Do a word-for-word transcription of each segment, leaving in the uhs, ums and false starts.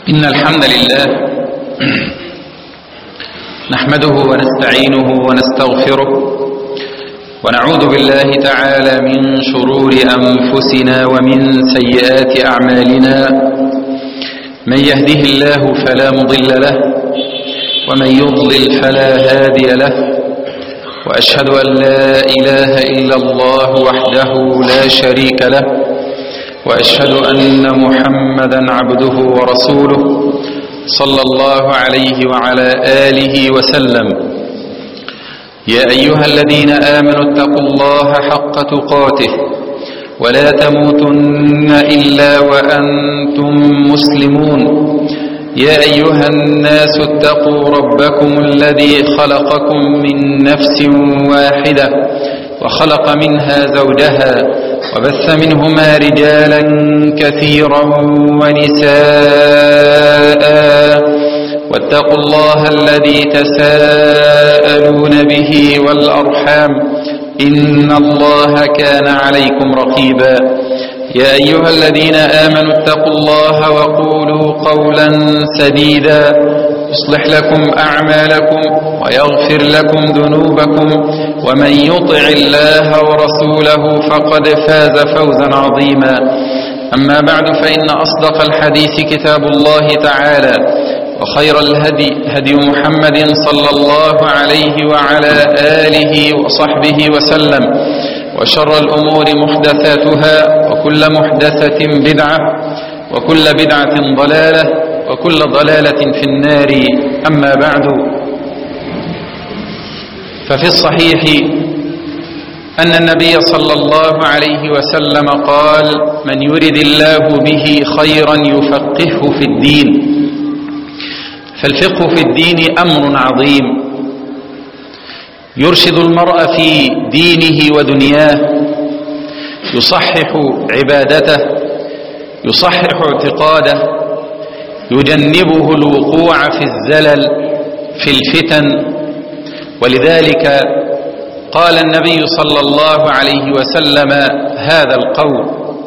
إن الحمد لله نحمده ونستعينه ونستغفره ونعوذ بالله تعالى من شرور أنفسنا ومن سيئات أعمالنا. من يهده الله فلا مضل له ومن يضلل فلا هادي له، وأشهد أن لا إله إلا الله وحده لا شريك له، وأشهد أن محمدا عبده ورسوله صلى الله عليه وعلى آله وسلم. يا أيها الذين آمنوا اتقوا الله حق تقاته ولا تموتن إلا وأنتم مسلمون. يا أيها الناس اتقوا ربكم الذي خلقكم من نفس واحدة وخلق منها زوجها وبث منهما رجالا كثيرا ونساء، واتقوا الله الذي تساءلون به والأرحام إن الله كان عليكم رقيبا. يا أيها الذين آمنوا اتقوا الله وقولوا قولا سديدا يصلح لكم أعمالكم ويغفر لكم ذنوبكم، ومن يطع الله ورسوله فقد فاز فوزا عظيما. أما بعد، فإن أصدق الحديث كتاب الله تعالى، وخير الهدي هدي محمد صلى الله عليه وعلى آله وصحبه وسلم، وشر الأمور محدثاتها، وكل محدثة بدعة، وكل بدعة ضلالة، وكل ضلالة في النار. أما بعد، ففي الصحيح أن النبي صلى الله عليه وسلم قال: من يرد الله به خيرا يفقهه في الدين. فالفقه في الدين أمر عظيم يرشد المرء في دينه ودنياه، يصحح عبادته، يصحح اعتقاده، يجنبه الوقوع في الزلل في الفتن. ولذلك قال النبي صلى الله عليه وسلم هذا القول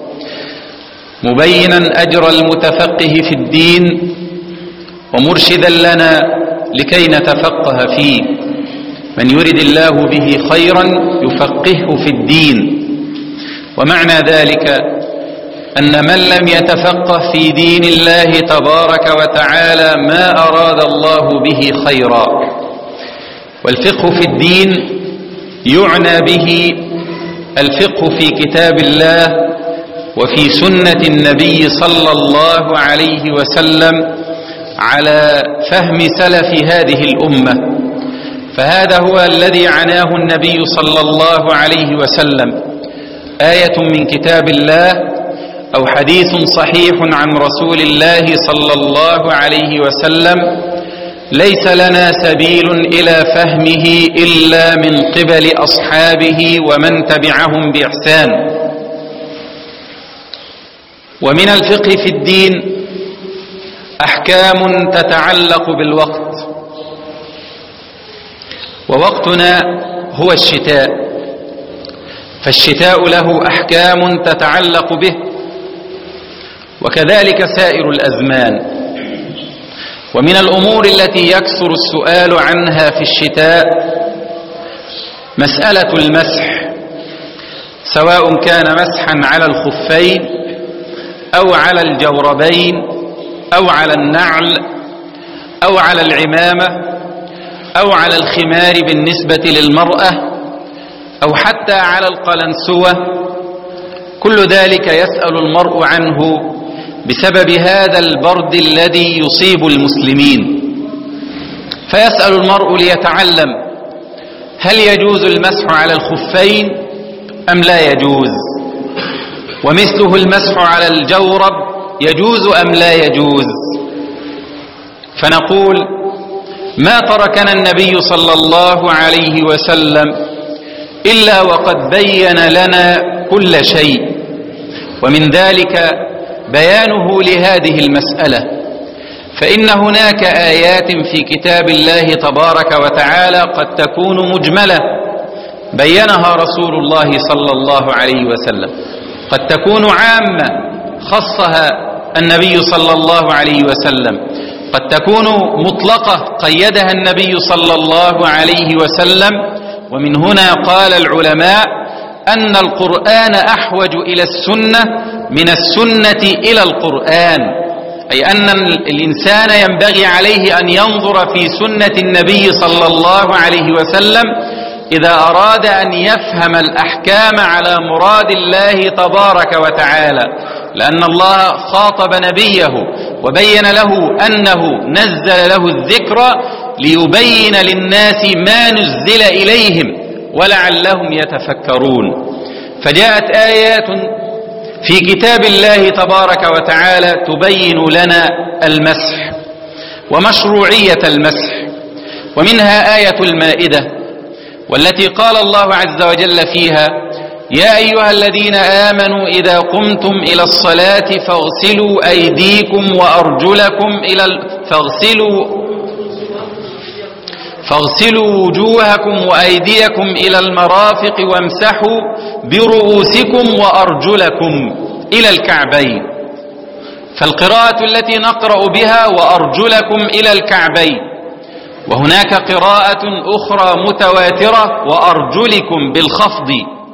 مبينا أجر المتفقه في الدين ومرشدا لنا لكي نتفقه فيه: من يرد الله به خيرا يفقهه في الدين. ومعنى ذلك أن من لم يتفقه في دين الله تبارك وتعالى ما أراد الله به خيرا. والفقه في الدين يعنى به الفقه في كتاب الله وفي سنة النبي صلى الله عليه وسلم على فهم سلف هذه الأمة. فهذا هو الذي عناه النبي صلى الله عليه وسلم: آية من كتاب الله أو حديث صحيح عن رسول الله صلى الله عليه وسلم ليس لنا سبيل إلى فهمه إلا من قبل أصحابه ومن تبعهم بإحسان. ومن الفقه في الدين أحكام تتعلق بالوقت، ووقتنا هو الشتاء، فالشتاء له أحكام تتعلق به، وكذلك سائر الأزمان. ومن الأمور التي يكثر السؤال عنها في الشتاء مسألة المسح، سواء كان مسحا على الخفين أو على الجوربين أو على النعل أو على العمامة أو على الخمار بالنسبة للمرأة أو حتى على القلنسوة. كل ذلك يسأل المرء عنه بسبب هذا البرد الذي يصيب المسلمين. فيسأل المرء ليتعلم: هل يجوز المسح على الخفين أم لا يجوز؟ ومثله المسح على الجورب يجوز أم لا يجوز؟ فنقول: ما تركنا النبي صلى الله عليه وسلم إلا وقد بين لنا كل شيء، ومن ذلك بيانه لهذه المسألة. فإن هناك آيات في كتاب الله تبارك وتعالى قد تكون مجملة بينها رسول الله صلى الله عليه وسلم، قد تكون عامة خصها النبي صلى الله عليه وسلم، قد تكون مطلقة قيدها النبي صلى الله عليه وسلم. ومن هنا قال العلماء أن القرآن أحوج إلى السنة من السنة إلى القرآن، أي أن الإنسان ينبغي عليه أن ينظر في سنة النبي صلى الله عليه وسلم إذا أراد أن يفهم الأحكام على مراد الله تبارك وتعالى، لأن الله خاطب نبيه وبين له أنه نزل له الذكر ليبين للناس ما نزل إليهم ولعلهم يتفكرون. فجاءت آيات في كتاب الله تبارك وتعالى تبين لنا المسح ومشروعية المسح، ومنها آية المائدة والتي قال الله عز وجل فيها: يا أيها الذين آمنوا إذا قمتم إلى الصلاة فاغسلوا أيديكم وأرجلكم إلى ال... فاغسلوا فاغسلوا وجوهكم وأيديكم إلى المرافق وامسحوا برؤوسكم وأرجلكم إلى الكعبين. فالقراءة التي نقرأ بها وأرجلكم إلى الكعبين، وهناك قراءة أخرى متواترة وأرجلكم بالخفض.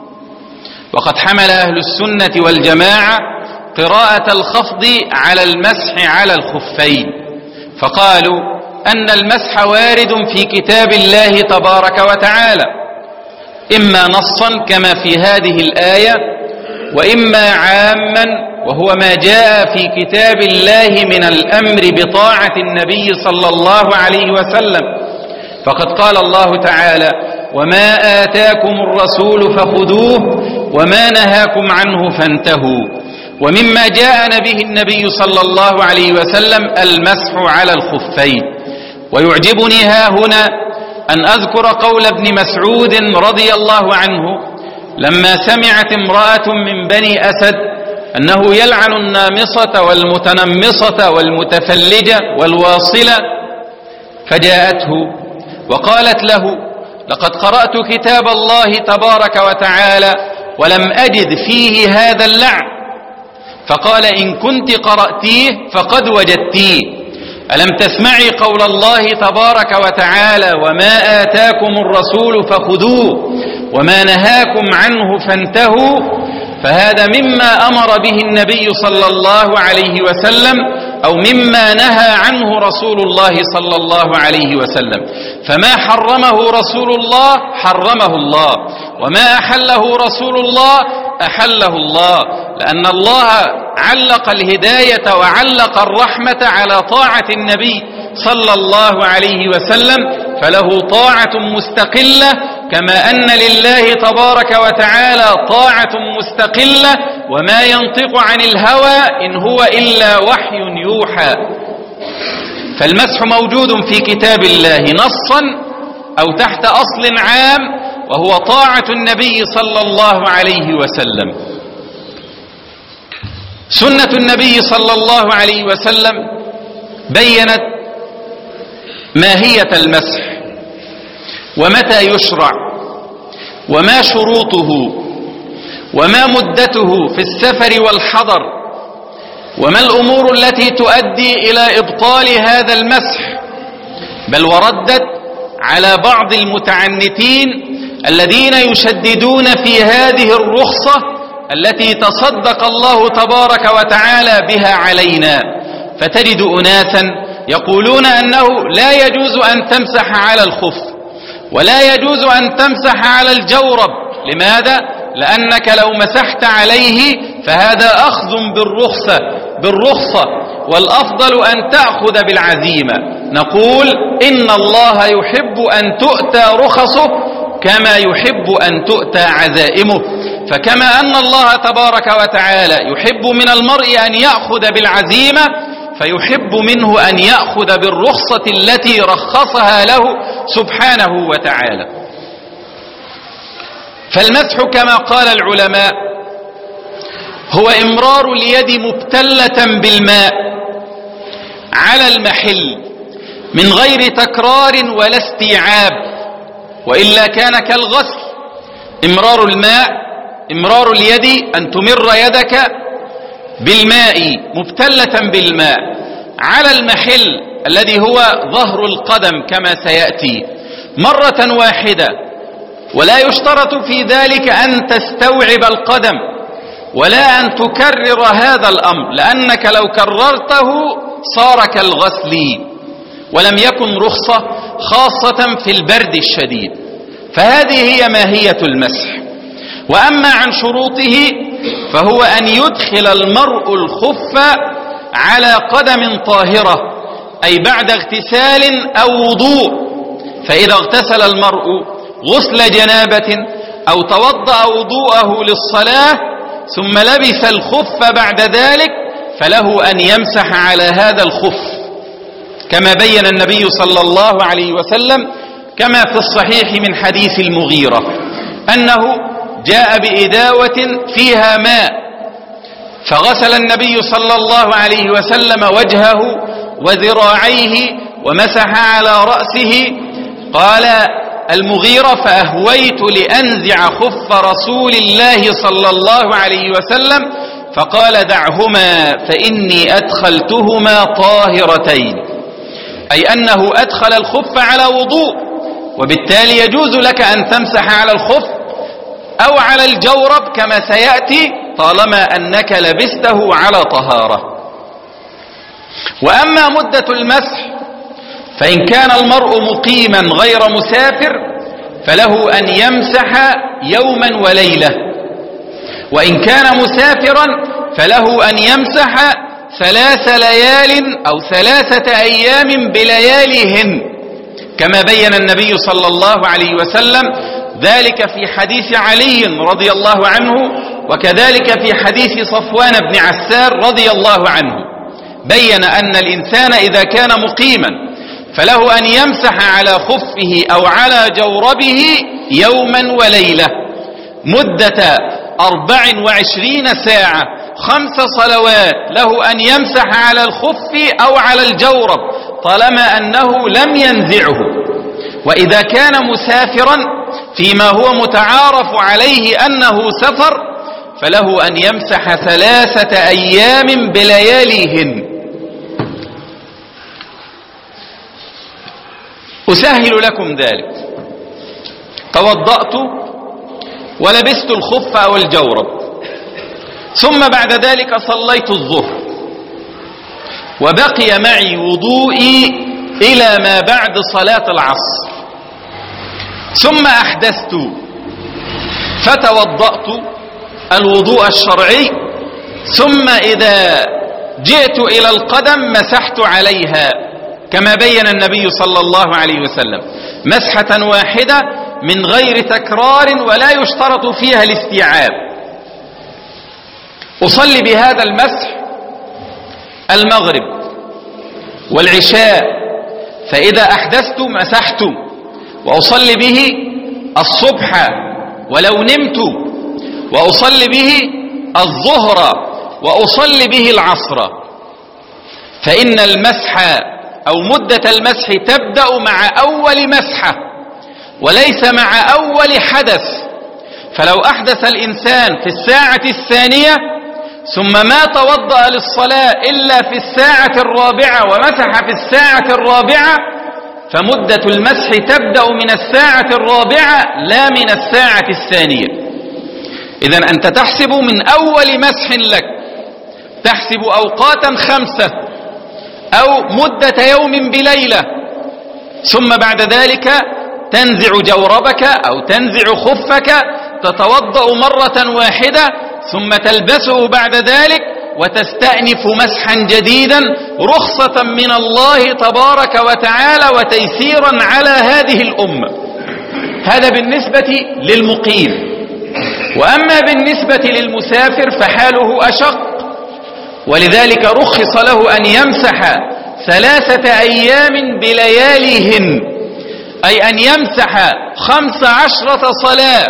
وقد حمل أهل السنة والجماعة قراءة الخفض على المسح على الخفين، فقالوا أن المسح وارد في كتاب الله تبارك وتعالى، إما نصا كما في هذه الآية، وإما عاما وهو ما جاء في كتاب الله من الأمر بطاعة النبي صلى الله عليه وسلم. فقد قال الله تعالى: وما آتاكم الرسول فخذوه وما نهاكم عنه فانتهوا. ومما جاءنا به النبي صلى الله عليه وسلم المسح على الخفين. ويعجبني ها هنا أن أذكر قول ابن مسعود رضي الله عنه لما سمعت امرأة من بني أسد أنه يلعن النامصة والمتنمصة والمتفلجة والواصلة، فجاءته وقالت له: لقد قرأت كتاب الله تبارك وتعالى ولم أجد فيه هذا اللعن. فقال: إن كنت قرأتيه فقد وجدتيه. ألم تسمعي قول الله تبارك وتعالى: وما آتاكم الرسول فخذوه وما نهاكم عنه فانتهوا؟ فهذا مما أمر به النبي صلى الله عليه وسلم، أو مما نهى عنه رسول الله صلى الله عليه وسلم. فما حرمه رسول الله حرمه الله، وما أحله رسول الله أحله الله، لأن الله علق الهداية وعلق الرحمة على طاعة النبي صلى الله عليه وسلم، فله طاعة مستقلة كما أن لله تبارك وتعالى طاعة مستقلة. وما ينطق عن الهوى إن هو إلا وحي يوحى. فالمسح موجود في كتاب الله نصا أو تحت أصل عام، وهو طاعة النبي صلى الله عليه وسلم. سنة النبي صلى الله عليه وسلم بينت ماهية المسح ومتى يشرع وما شروطه وما مدته في السفر والحضر، وما الأمور التي تؤدي إلى إبطال هذا المسح. بل وردت على بعض المتعنتين الذين يشددون في هذه الرخصة التي تصدق الله تبارك وتعالى بها علينا. فتجد أناسا يقولون أنه لا يجوز أن تمسح على الخف ولا يجوز أن تمسح على الجورب. لماذا؟ لأنك لو مسحت عليه فهذا أخذ بالرخصة بالرخصة والأفضل أن تأخذ بالعزيمة. نقول إن الله يحب أن تؤتى رخصه كما يحب أن تؤتى عزائمه. فكما أن الله تبارك وتعالى يحب من المرء أن يأخذ بالعزيمة، فيحب منه أن يأخذ بالرخصة التي رخصها له سبحانه وتعالى. فالمسح كما قال العلماء هو إمرار اليد مبتلة بالماء على المحل من غير تكرار ولا استيعاب، وإلا كان كالغسل. إمرار الماء إمرار اليد أن تمر يدك بالماء مبتلة بالماء على المحل الذي هو ظهر القدم كما سيأتي مرة واحدة، ولا يشترط في ذلك أن تستوعب القدم ولا أن تكرر هذا الأمر، لأنك لو كررته صار كالغسل، ولم يكن رخصة خاصة في البرد الشديد. فهذه هي ماهية المسح. وأما عن شروطه فهو أن يدخل المرء الخف على قدم طاهرة، أي بعد اغتسال أو وضوء. فإذا اغتسل المرء غسل جنابة أو توضأ وضوءه للصلاة ثم لبس الخف بعد ذلك فله أن يمسح على هذا الخف، كما بين النبي صلى الله عليه وسلم كما في الصحيح من حديث المغيرة أنه جاء بإداوة فيها ماء فغسل النبي صلى الله عليه وسلم وجهه وذراعيه ومسح على رأسه. قال المغيرة: فأهويت لأنزع خف رسول الله صلى الله عليه وسلم فقال: دعهما فإني أدخلتهما طاهرتين، أي أنه أدخل الخف على وضوء، وبالتالي يجوز لك أن تمسح على الخف أو على الجورب كما سيأتي طالما أنك لبسته على طهارة. وأما مدة المسح فإن كان المرء مقيما غير مسافر فله أن يمسح يوما وليلة، وإن كان مسافرا فله أن يمسح ثلاث ليال أو ثلاثة أيام بلياليهن، كما بين النبي صلى الله عليه وسلم ذلك في حديث علي رضي الله عنه، وكذلك في حديث صفوان بن عسار رضي الله عنه. بين أن الإنسان إذا كان مقيما فله أن يمسح على خفه أو على جوربه يوما وليلة مدة أربع وعشرين ساعة، خمس صلوات له أن يمسح على الخف أو على الجورب طالما أنه لم ينزعه. وإذا كان مسافرا فيما هو متعارف عليه أنه سفر فله أن يمسح ثلاثة أيام بلياليهن. أسهل لكم ذلك: توضأت ولبست الخف أو الجورب، ثم بعد ذلك صليت الظهر وبقي معي وضوئي إلى ما بعد صلاة العصر، ثم أحدثت فتوضأت الوضوء الشرعي، ثم إذا جئت إلى القدم مسحت عليها كما بين النبي صلى الله عليه وسلم مسحة واحدة من غير تكرار ولا يشترط فيها الاستيعاب. أصلي بهذا المسح المغرب والعشاء، فإذا أحدثت مسحت، وأصلي به الصبح ولو نمت، وأصلي به الظهر، وأصلي به العصر. فإن المسح أو مدة المسح تبدأ مع أول مسحة وليس مع أول حدث. فلو أحدث الإنسان في الساعة الثانية ثم ما توضأ للصلاة إلا في الساعة الرابعة ومسح في الساعة الرابعة فمدة المسح تبدأ من الساعة الرابعة لا من الساعة الثانية. إذن أنت تحسب من أول مسح لك، تحسب أوقاتا خمسة أو مدة يوم بليلة، ثم بعد ذلك تنزع جوربك أو تنزع خفك، تتوضأ مرة واحدة ثم تلبسه بعد ذلك وتستأنف مسحا جديدا رخصة من الله تبارك وتعالى وتيسيرا على هذه الأمة. هذا بالنسبة للمقيم. وأما بالنسبة للمسافر فحاله أشق، ولذلك رخص له أن يمسح ثلاثة أيام بلياليهن، أي أن يمسح خمس عشرة صلاة.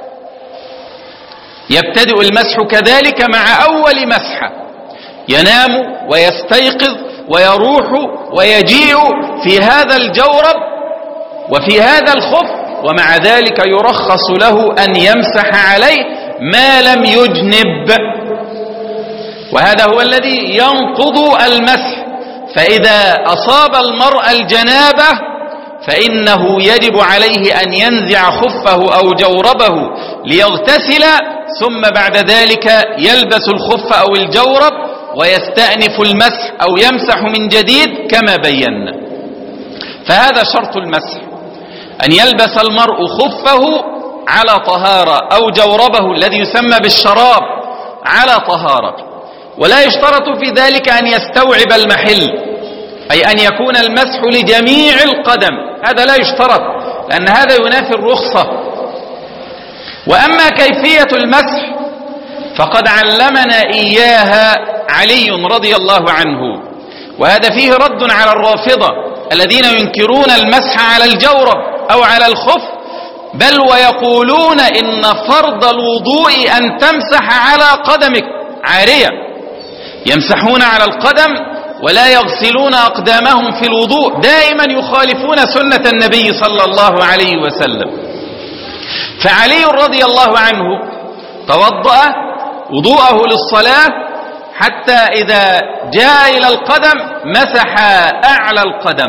يبتدئ المسح كذلك مع أول مسحة، ينام ويستيقظ ويروح ويجيء في هذا الجورب وفي هذا الخف، ومع ذلك يرخص له أن يمسح عليه ما لم يجنب. وهذا هو الذي ينقض المسح. فإذا أصاب المرء الجنابة فإنه يجب عليه أن ينزع خفه أو جوربه ليغتسل، ثم بعد ذلك يلبس الخف أو الجورب ويستأنف المسح أو يمسح من جديد كما بينا. فهذا شرط المسح، أن يلبس المرء خفه على طهارة أو جوربه الذي يسمى بالشراب على طهارة، ولا يشترط في ذلك أن يستوعب المحل، أي أن يكون المسح لجميع القدم، هذا لا يشترط لأن هذا ينافي الرخصة. وأما كيفية المسح فقد علمنا إياها علي رضي الله عنه، وهذا فيه رد على الرافضة الذين ينكرون المسح على الجورب أو على الخف، بل ويقولون إن فرض الوضوء أن تمسح على قدمك عارية، يمسحون على القدم ولا يغسلون أقدامهم في الوضوء، دائما يخالفون سنة النبي صلى الله عليه وسلم. فعلي رضي الله عنه توضأ وضوءه للصلاة حتى إذا جاء إلى القدم مسح أعلى القدم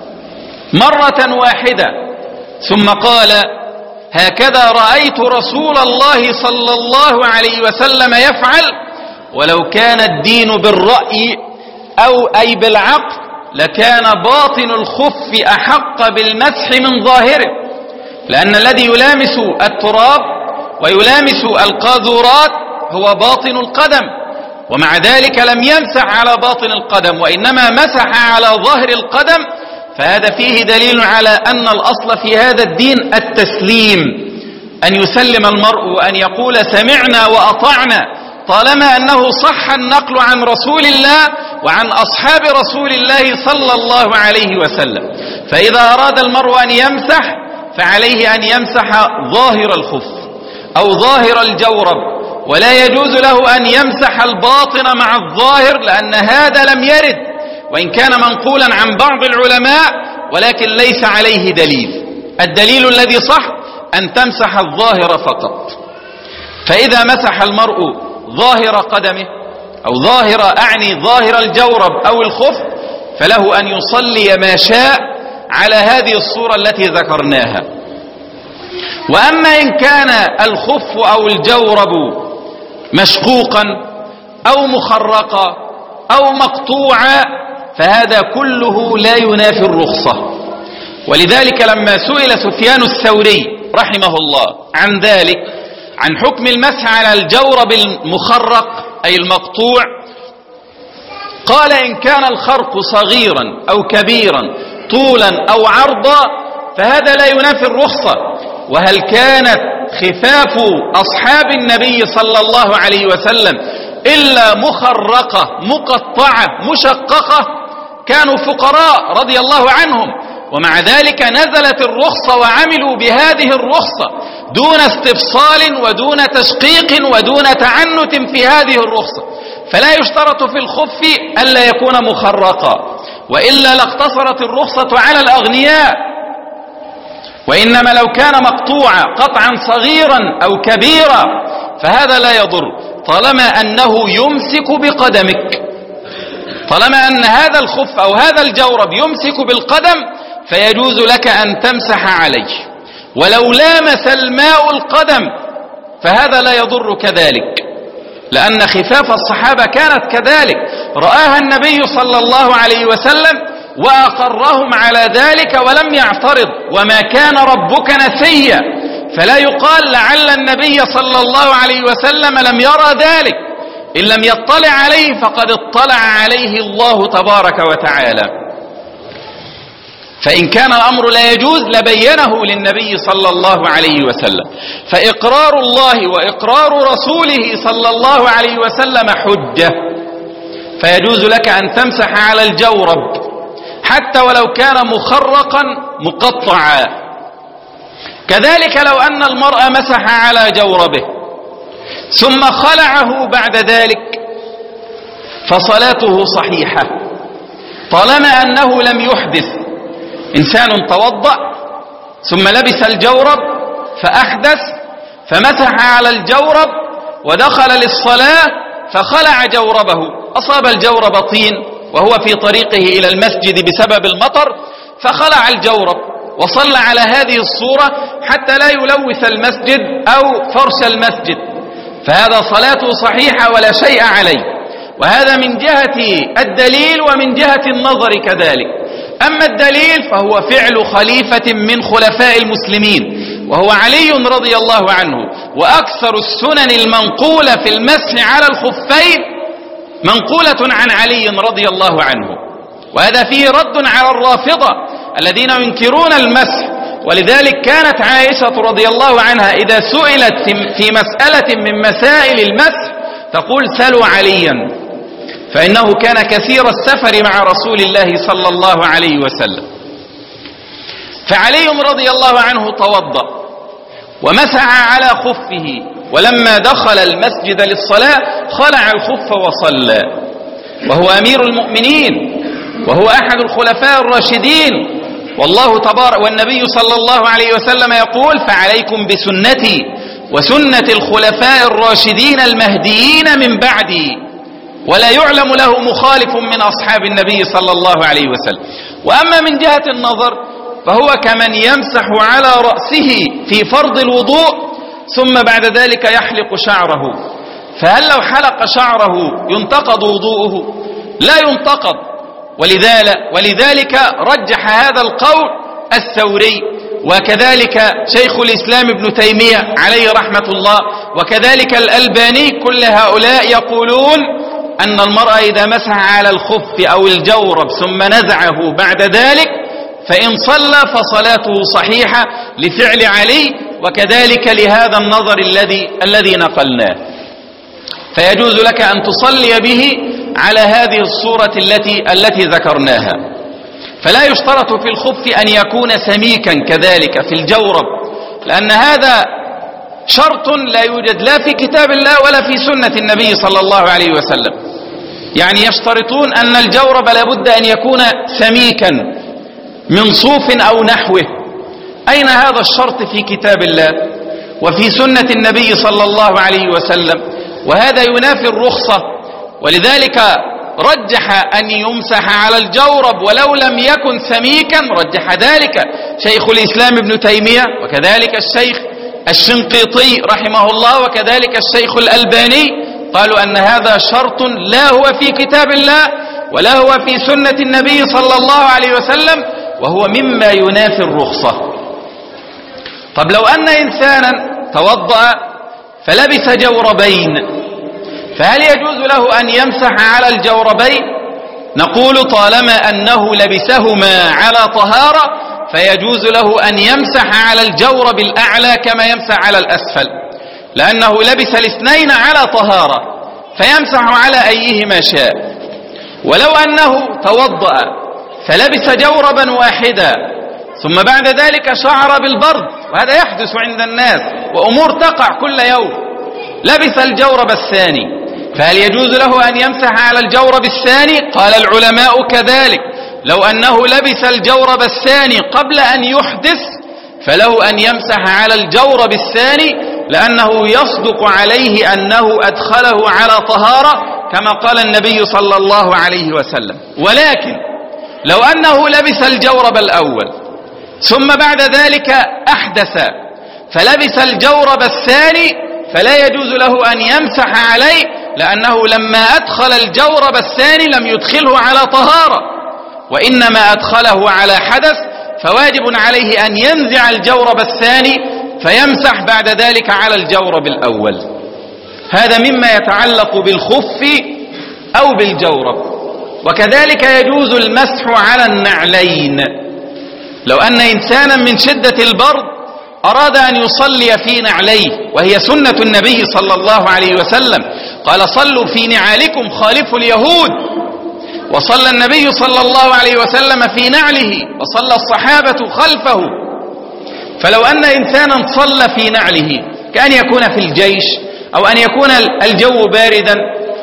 مرة واحدة، ثم قال: هكذا رأيت رسول الله صلى الله عليه وسلم يفعل، ولو كان الدين بالرأي أو أي بالعقل لكان باطن الخف أحق بالمسح من ظاهره، لأن الذي يلامس التراب ويلامس القاذورات هو باطن القدم، ومع ذلك لم يمسح على باطن القدم وإنما مسح على ظهر القدم. فهذا فيه دليل على أن الأصل في هذا الدين التسليم، أن يسلم المرء وأن يقول سمعنا وأطعنا، طالما أنه صح النقل عن رسول الله وعن أصحاب رسول الله صلى الله عليه وسلم. فإذا أراد المرء أن يمسح فعليه أن يمسح ظاهر الخف أو ظاهر الجورب، ولا يجوز له أن يمسح الباطن مع الظاهر، لأن هذا لم يرد، وإن كان منقولا عن بعض العلماء ولكن ليس عليه دليل. الدليل الذي صح أن تمسح الظاهر فقط. فإذا مسح المرء ظاهر قدمه أو ظاهر أعني ظاهر الجورب أو الخف فله أن يصلي ما شاء على هذه الصورة التي ذكرناها. وأما إن كان الخف أو الجورب مشقوقا أو مخرقا أو مقطوعا فهذا كله لا ينافي الرخصة. ولذلك لما سئل سفيان الثوري رحمه الله عن ذلك، عن حكم المسح على الجورب المخرق أي المقطوع، قال: إن كان الخرق صغيرا أو كبيرا طولا أو عرضا فهذا لا ينافي الرخصة. وهل كانت خفاف أصحاب النبي صلى الله عليه وسلم إلا مخرقة مقطعة مشققة؟ كانوا فقراء رضي الله عنهم، ومع ذلك نزلت الرخصة وعملوا بهذه الرخصة دون استفصال ودون تشقيق ودون تعنت في هذه الرخصة. فلا يشترط في الخف ألا يكون مخرقا، وإلا لاقتصرت الرخصة على الأغنياء، وإنما لو كان مقطوعا قطعا صغيرا أو كبيرا فهذا لا يضر، طالما أنه يمسك بقدمك. طالما أن هذا الخف أو هذا الجورب يمسك بالقدم فيجوز لك أن تمسح عليه، ولو لامس الماء القدم فهذا لا يضر كذلك، لأن خفاف الصحابة كانت كذلك، رآها النبي صلى الله عليه وسلم وأقرهم على ذلك ولم يعترض، وما كان ربك نسيا. فلا يقال لعل النبي صلى الله عليه وسلم لم يرى ذلك، إن لم يطلع عليه فقد اطلع عليه الله تبارك وتعالى. فإن كان الأمر لا يجوز لبينه للنبي صلى الله عليه وسلم. فإقرار الله وإقرار رسوله صلى الله عليه وسلم حجة، فيجوز لك أن تمسح على الجورب حتى ولو كان مخرقا مقطعا. كذلك لو أن المرء مسح على جوربه ثم خلعه بعد ذلك فصلاته صحيحة، طالما أنه لم يحدث. إنسان توضأ ثم لبس الجورب فأحدث فمسح على الجورب ودخل للصلاة فخلع جوربه، أصاب الجورب طين وهو في طريقه إلى المسجد بسبب المطر، فخلع الجورب وصلى على هذه الصورة حتى لا يلوث المسجد أو فرش المسجد، فهذا صلاته صحيحة ولا شيء عليه. وهذا من جهة الدليل ومن جهة النظر كذلك. أما الدليل فهو فعل خليفة من خلفاء المسلمين وهو علي رضي الله عنه، وأكثر السنن المنقولة في المسح على الخفين منقولة عن علي رضي الله عنه. وهذا فيه رد على الرافضة الذين ينكرون المسح. ولذلك كانت عائشة رضي الله عنها إذا سئلت في مسألة من مسائل المسح تقول سلوا عليا، فإنه كان كثير السفر مع رسول الله صلى الله عليه وسلم. فعلي رضي الله عنه توضأ ومسح على خفه، ولما دخل المسجد للصلاة خلع الخف وصلى، وهو أمير المؤمنين وهو أحد الخلفاء الراشدين، والله تبارك والنبي صلى الله عليه وسلم يقول فعليكم بسنتي وسنة الخلفاء الراشدين المهديين من بعدي، ولا يعلم له مخالف من أصحاب النبي صلى الله عليه وسلم. وأما من جهة النظر فهو كمن يمسح على رأسه في فرض الوضوء ثم بعد ذلك يحلق شعره، فهل لو حلق شعره ينتقض وضوءه؟ لا ينتقض. ولذلك, ولذلك رجح هذا القول الثوري، وكذلك شيخ الإسلام ابن تيمية عليه رحمة الله، وكذلك الألباني، كل هؤلاء يقولون أن المرأة إذا مسح على الخف أو الجورب ثم نزعه بعد ذلك فإن صلى فصلاته صحيحة لفعل علي، وكذلك لهذا النظر الذي الذي نقلناه. فيجوز لك أن تصلي به على هذه الصورة التي التي ذكرناها. فلا يشترط في الخف أن يكون سميكا كذلك في الجورب، لأن هذا شرط لا يوجد لا في كتاب الله ولا في سنة النبي صلى الله عليه وسلم. يعني يشترطون أن الجورب لابد أن يكون سميكا من صوف أو نحوه. أين هذا الشرط في كتاب الله وفي سنة النبي صلى الله عليه وسلم؟ وهذا ينافي الرخصة. ولذلك رجح أن يمسح على الجورب ولو لم يكن سميكا، رجح ذلك شيخ الإسلام ابن تيمية وكذلك الشيخ الشنقيطي رحمه الله وكذلك الشيخ الألباني، قالوا أن هذا شرط لا هو في كتاب الله ولا هو في سنة النبي صلى الله عليه وسلم، وهو مما ينافي الرخصة. طب لو أن إنسانا توضأ فلبس جوربين، فهل يجوز له أن يمسح على الجوربين؟ نقول طالما أنه لبسهما على طهارة فيجوز له أن يمسح على الجورب الأعلى كما يمسح على الأسفل، لأنه لبس الاثنين على طهارة فيمسح على أيهما شاء. ولو أنه توضأ فلبس جوربا واحدا ثم بعد ذلك شعر بالبرد، وهذا يحدث عند الناس وأمور تقع كل يوم، لبس الجورب الثاني، فهل يجوز له أن يمسح على الجورب الثاني؟ قال العلماء كذلك، لو أنه لبس الجورب الثاني قبل أن يحدث فله أن يمسح على الجورب الثاني، لأنه يصدق عليه أنه أدخله على طهارة كما قال النبي صلى الله عليه وسلم. ولكن لو أنه لبس الجورب الأول ثم بعد ذلك أحدث فلبس الجورب الثاني فلا يجوز له أن يمسح عليه، لأنه لما أدخل الجورب الثاني لم يدخله على طهارة وإنما أدخله على حدث، فواجب عليه أن ينزع الجورب الثاني فيمسح بعد ذلك على الجورب الأول. هذا مما يتعلق بالخف أو بالجورب. وكذلك يجوز المسح على النعلين. لو أن إنسانا من شدة البرد أراد أن يصلي في نعليه، وهي سنة النبي صلى الله عليه وسلم، قال صلوا في نعالكم خالفوا اليهود، وصلى النبي صلى الله عليه وسلم في نعله وصلى الصحابة خلفه. فلو أن إنسانا صلى في نعله كأن يكون في الجيش أو أن يكون الجو باردا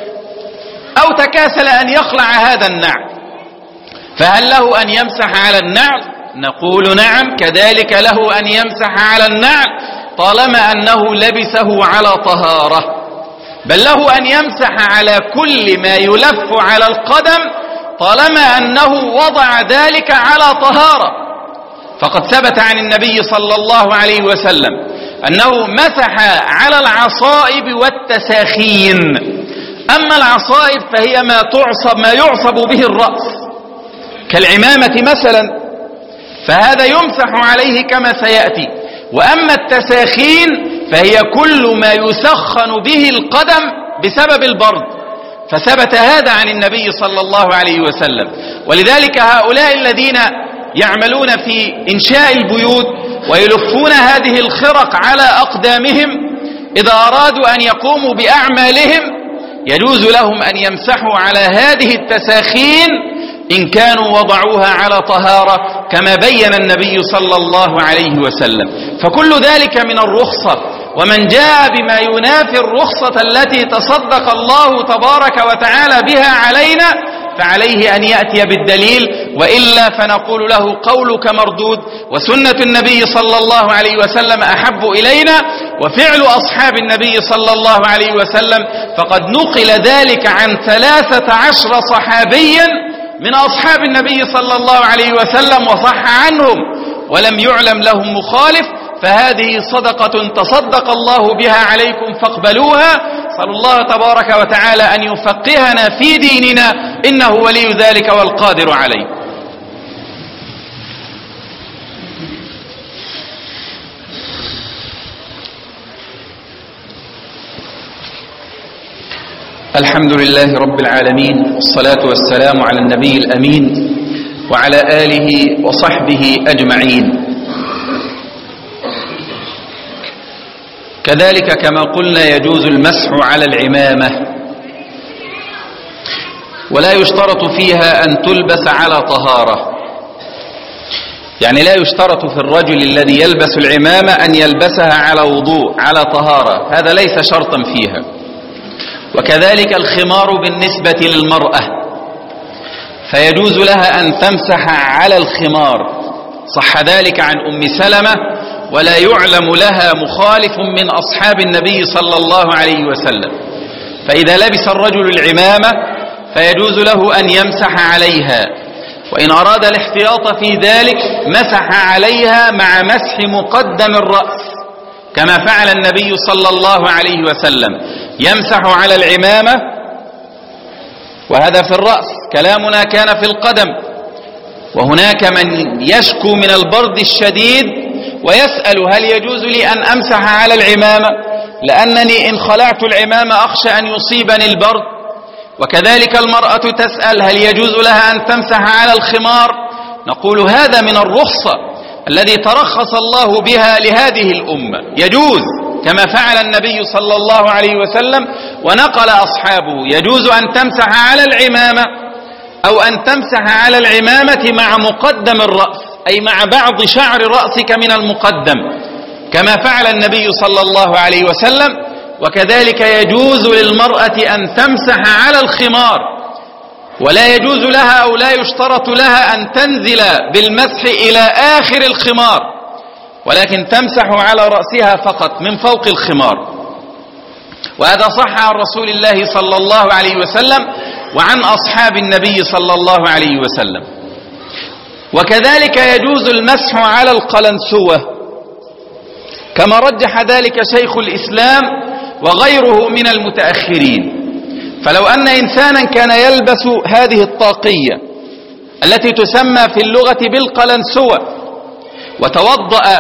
أو تكاسل أن يخلع هذا النعل، فهل له أن يمسح على النعل؟ نقول نعم، كذلك له أن يمسح على النعل طالما أنه لبسه على طهارة، بل له أن يمسح على كل ما يلف على القدم طالما أنه وضع ذلك على طهارة. فقد ثبت عن النبي صلى الله عليه وسلم أنه مسح على العصائب والتساخين. أما العصائب فهي ما تعصب ما يعصب به الرأس كالعمامة مثلا، فهذا يمسح عليه كما سيأتي. وأما التساخين فهي كل ما يسخن به القدم بسبب البرد، فثبت هذا عن النبي صلى الله عليه وسلم. ولذلك هؤلاء الذين يعملون في إنشاء البيوت ويلفون هذه الخرق على أقدامهم إذا أرادوا أن يقوموا بأعمالهم يجوز لهم أن يمسحوا على هذه التساخين إن كانوا وضعوها على طهارة كما بين النبي صلى الله عليه وسلم. فكل ذلك من الرخصة، ومن جاء بما ينافي الرخصة التي تصدق الله تبارك وتعالى بها علينا فعليه أن يأتي بالدليل، وإلا فنقول له قولك مردود، وسنة النبي صلى الله عليه وسلم أحب إلينا، وفعل أصحاب النبي صلى الله عليه وسلم فقد نقل ذلك عن ثلاثة عشر صحابيا من أصحاب النبي صلى الله عليه وسلم وصح عنهم ولم يعلم لهم مخالف، فهذه صدقة تصدق الله بها عليكم فاقبلوها. صلى الله تبارك وتعالى أن يفقهنا في ديننا إنه ولي ذلك والقادر عليه. الحمد لله رب العالمين، والصلاة والسلام على النبي الأمين وعلى آله وصحبه أجمعين. كذلك كما قلنا يجوز المسح على العمامة، ولا يشترط فيها أن تلبس على طهارة، يعني لا يشترط في الرجل الذي يلبس العمامة أن يلبسها على وضوء على طهارة، هذا ليس شرطا فيها. وكذلك الخمار بالنسبة للمرأة، فيجوز لها أن تمسح على الخمار، صح ذلك عن أم سلمة، ولا يعلم لها مخالف من أصحاب النبي صلى الله عليه وسلم. فإذا لبس الرجل العمامة فيجوز له أن يمسح عليها، وإن أراد الاحتياط في ذلك مسح عليها مع مسح مقدم الرأس كما فعل النبي صلى الله عليه وسلم، يمسح على العمامة، وهذا في الرأس. كلامنا كان في القدم، وهناك من يشكو من البرد الشديد ويسأل هل يجوز لي أن أمسح على العمامة لأنني إن خلعت العمامة أخشى أن يصيبني البرد. وكذلك المرأة تسأل هل يجوز لها أن تمسح على الخمار. نقول هذا من الرخصة الذي ترخص الله بها لهذه الأمة، يجوز كما فعل النبي صلى الله عليه وسلم ونقل أصحابه، يجوز أن تمسح على العمامة أو أن تمسح على العمامة مع مقدم الرأس، أي مع بعض شعر رأسك من المقدم كما فعل النبي صلى الله عليه وسلم. وكذلك يجوز للمرأة أن تمسح على الخمار، ولا يجوز لها أو لا يشترط لها أن تنزل بالمسح إلى آخر الخمار، ولكن تمسح على رأسها فقط من فوق الخمار. وهذا صح عن رسول الله صلى الله عليه وسلم وعن أصحاب النبي صلى الله عليه وسلم. وكذلك يجوز المسح على القلنسوة كما رجح ذلك شيخ الإسلام وغيره من المتأخرين. فلو أن إنسانا كان يلبس هذه الطاقية التي تسمى في اللغة بالقلنسوة وتوضأ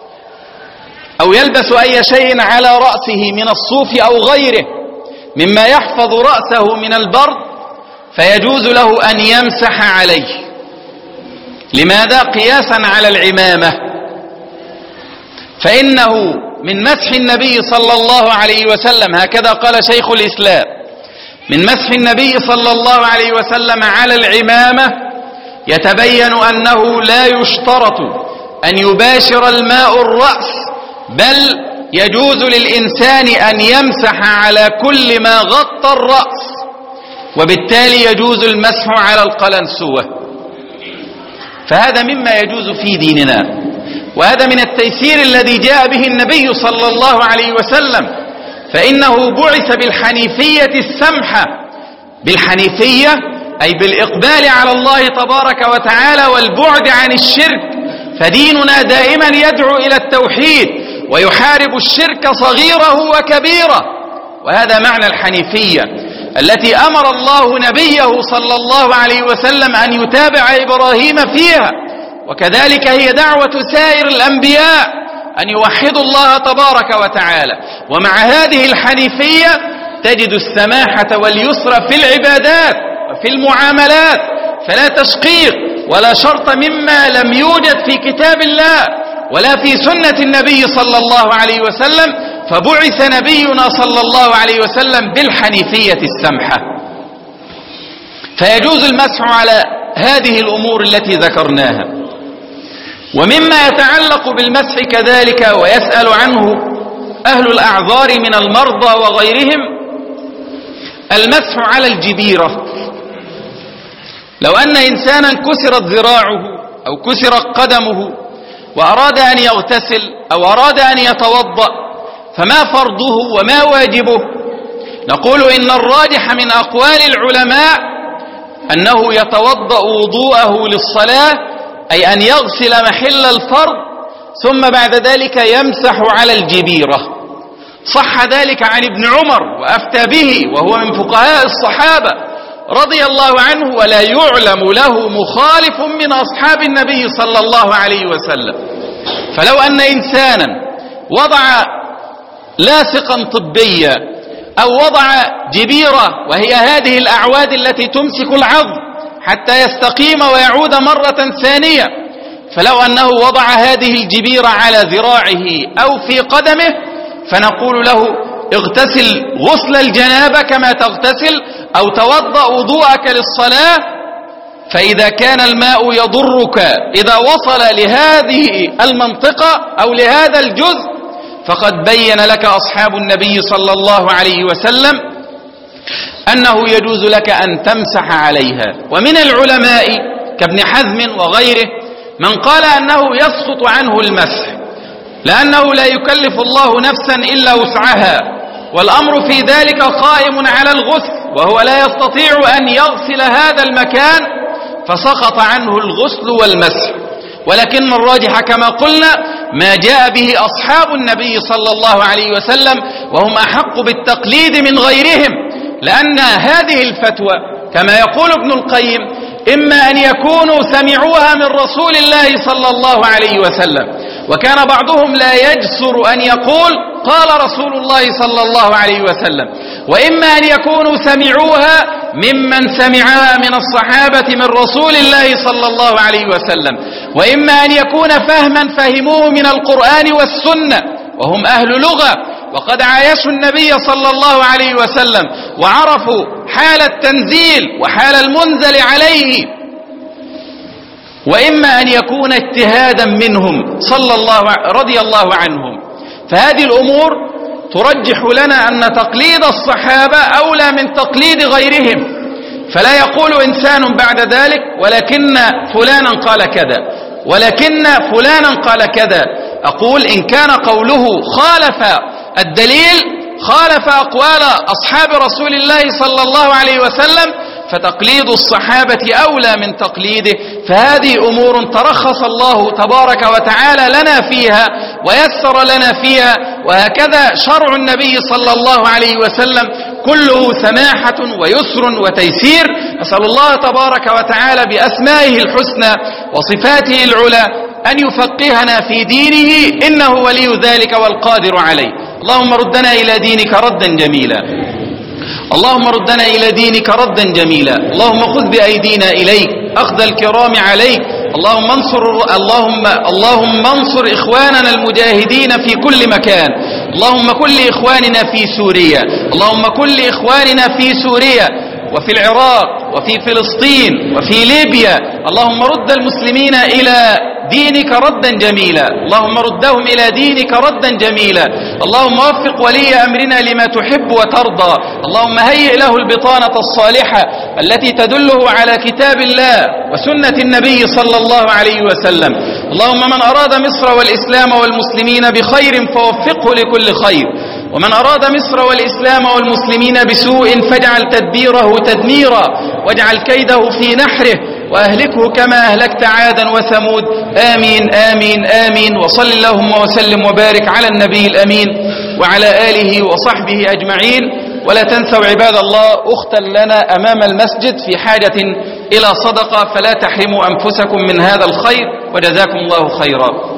أو يلبس أي شيء على رأسه من الصوف أو غيره مما يحفظ رأسه من البرد فيجوز له أن يمسح عليه. لماذا؟ قياسا على العمامة، فإنه من مسح النبي صلى الله عليه وسلم، هكذا قال شيخ الإسلام، من مسح النبي صلى الله عليه وسلم على العمامة يتبين أنه لا يشترط أن يباشر الماء الرأس، بل يجوز للإنسان أن يمسح على كل ما غطى الرأس، وبالتالي يجوز المسح على القلنسوة. فهذا مما يجوز في ديننا، وهذا من التيسير الذي جاء به النبي صلى الله عليه وسلم، فإنه بعث بالحنيفية السمحة، بالحنيفية أي بالإقبال على الله تبارك وتعالى والبعد عن الشرك، فديننا دائما يدعو إلى التوحيد ويحارب الشرك صغيره وكبيره، وهذا معنى الحنيفية التي أمر الله نبيه صلى الله عليه وسلم أن يتابع إبراهيم فيها، وكذلك هي دعوة سائر الأنبياء أن يوحدوا الله تبارك وتعالى. ومع هذه الحنيفية تجد السماحة واليسر في العبادات وفي المعاملات، فلا تشقيق ولا شرط مما لم يوجد في كتاب الله ولا في سنة النبي صلى الله عليه وسلم، فبعث نبينا صلى الله عليه وسلم بالحنيفية السمحة. فيجوز المسح على هذه الأمور التي ذكرناها. ومما يتعلق بالمسح كذلك ويسأل عنه أهل الأعذار من المرضى وغيرهم المسح على الجبيرة. لو أن إنسانا كسرت ذراعه أو كسرت قدمه وأراد أن يغتسل أو أراد أن يتوضأ، فما فرضه وما واجبه؟ نقول إن الراجح من أقوال العلماء أنه يتوضأ وضوءه للصلاة، أي أن يغسل محل الفرض ثم بعد ذلك يمسح على الجبيرة. صح ذلك عن ابن عمر وأفتى به، وهو من فقهاء الصحابة رضي الله عنه، ولا يعلم له مخالف من أصحاب النبي صلى الله عليه وسلم. فلو أن إنسانا وضع لاصقا طبيا أو وضع جبيرة، وهي هذه الأعواد التي تمسك العظم حتى يستقيم ويعود مرة ثانية، فلو أنه وضع هذه الجبيرة على ذراعه أو في قدمه، فنقول له اغتسل غسل الجنابة كما تغتسل أو توضأ وضوءك للصلاة. فإذا كان الماء يضرك إذا وصل لهذه المنطقة أو لهذا الجزء، فقد بين لك أصحاب النبي صلى الله عليه وسلم أنه يجوز لك أن تمسح عليها. ومن العلماء كابن حزم وغيره من قال أنه يسقط عنه المسح، لأنه لا يكلف الله نفسا إلا وسعها، والأمر في ذلك قائم على الغسل، وهو لا يستطيع أن يغسل هذا المكان فسقط عنه الغسل والمسح. ولكن الراجح كما قلنا ما جاء به أصحاب النبي صلى الله عليه وسلم، وهم أحق بالتقليد من غيرهم، لأن هذه الفتوى كما يقول ابن القيم إما أن يكونوا سمعوها من رسول الله صلى الله عليه وسلم، وكان بعضهم لا يجسر أن يقول قال رسول الله صلى الله عليه وسلم، وإما أن يكونوا سمعوها ممن سمعها من الصحابة من رسول الله صلى الله عليه وسلم، وإما أن يكون فهما فهموه من القرآن والسنة وهم أهل لغة وقد عايشوا النبي صلى الله عليه وسلم وعرفوا حال التنزيل وحال المنزل عليه، وإما أن يكون اجتهادا منهم صلى الله رضي الله عنهم. فهذه الأمور ترجح لنا أن تقليد الصحابة أولى من تقليد غيرهم، فلا يقول إنسان بعد ذلك ولكن فلانا قال كذا ولكن فلانا قال كذا. أقول إن كان قوله خالف الدليل، خالف أقوال أصحاب رسول الله صلى الله عليه وسلم، فتقليد الصحابة أولى من تقليده. فهذه أمور ترخص الله تبارك وتعالى لنا فيها ويسر لنا فيها، وهكذا شرع النبي صلى الله عليه وسلم كله سماحة ويسر وتيسير. أسأل الله تبارك وتعالى بأسمائه الحسنى وصفاته العلى أن يفقهنا في دينه، إنه ولي ذلك والقادر عليه. اللهم ردنا إلى دينك ردا جميلا، اللهم ردنا إلى دينك ردا جميلا، اللهم خذ بأيدينا إليك أخذ الكرام عليك. اللهم انصر اللهم اللهم انصر إخواننا المجاهدين في كل مكان، اللهم كل إخواننا في سوريا، اللهم كل إخواننا في سوريا وفي العراق وفي فلسطين وفي ليبيا، اللهم رد المسلمين إلى دينك ردا جميلا، اللهم ردهم إلى دينك ردا جميلا. اللهم وفق ولي أمرنا لما تحب وترضى، اللهم هيئ له البطانة الصالحة التي تدله على كتاب الله وسنة النبي صلى الله عليه وسلم. اللهم من أراد مصر والإسلام والمسلمين بخير فوفقه لكل خير، ومن أراد مصر والإسلام والمسلمين بسوء فاجعل تدبيره تدميرا واجعل كيده في نحره وأهلكه كما أهلكت عادا وثمود. آمين آمين آمين. وصل اللهم وسلم وبارك على النبي الأمين وعلى آله وصحبه أجمعين. ولا تنسوا عباد الله أختا لنا أمام المسجد في حاجة إلى صدقة، فلا تحرموا أنفسكم من هذا الخير، وجزاكم الله خيرا.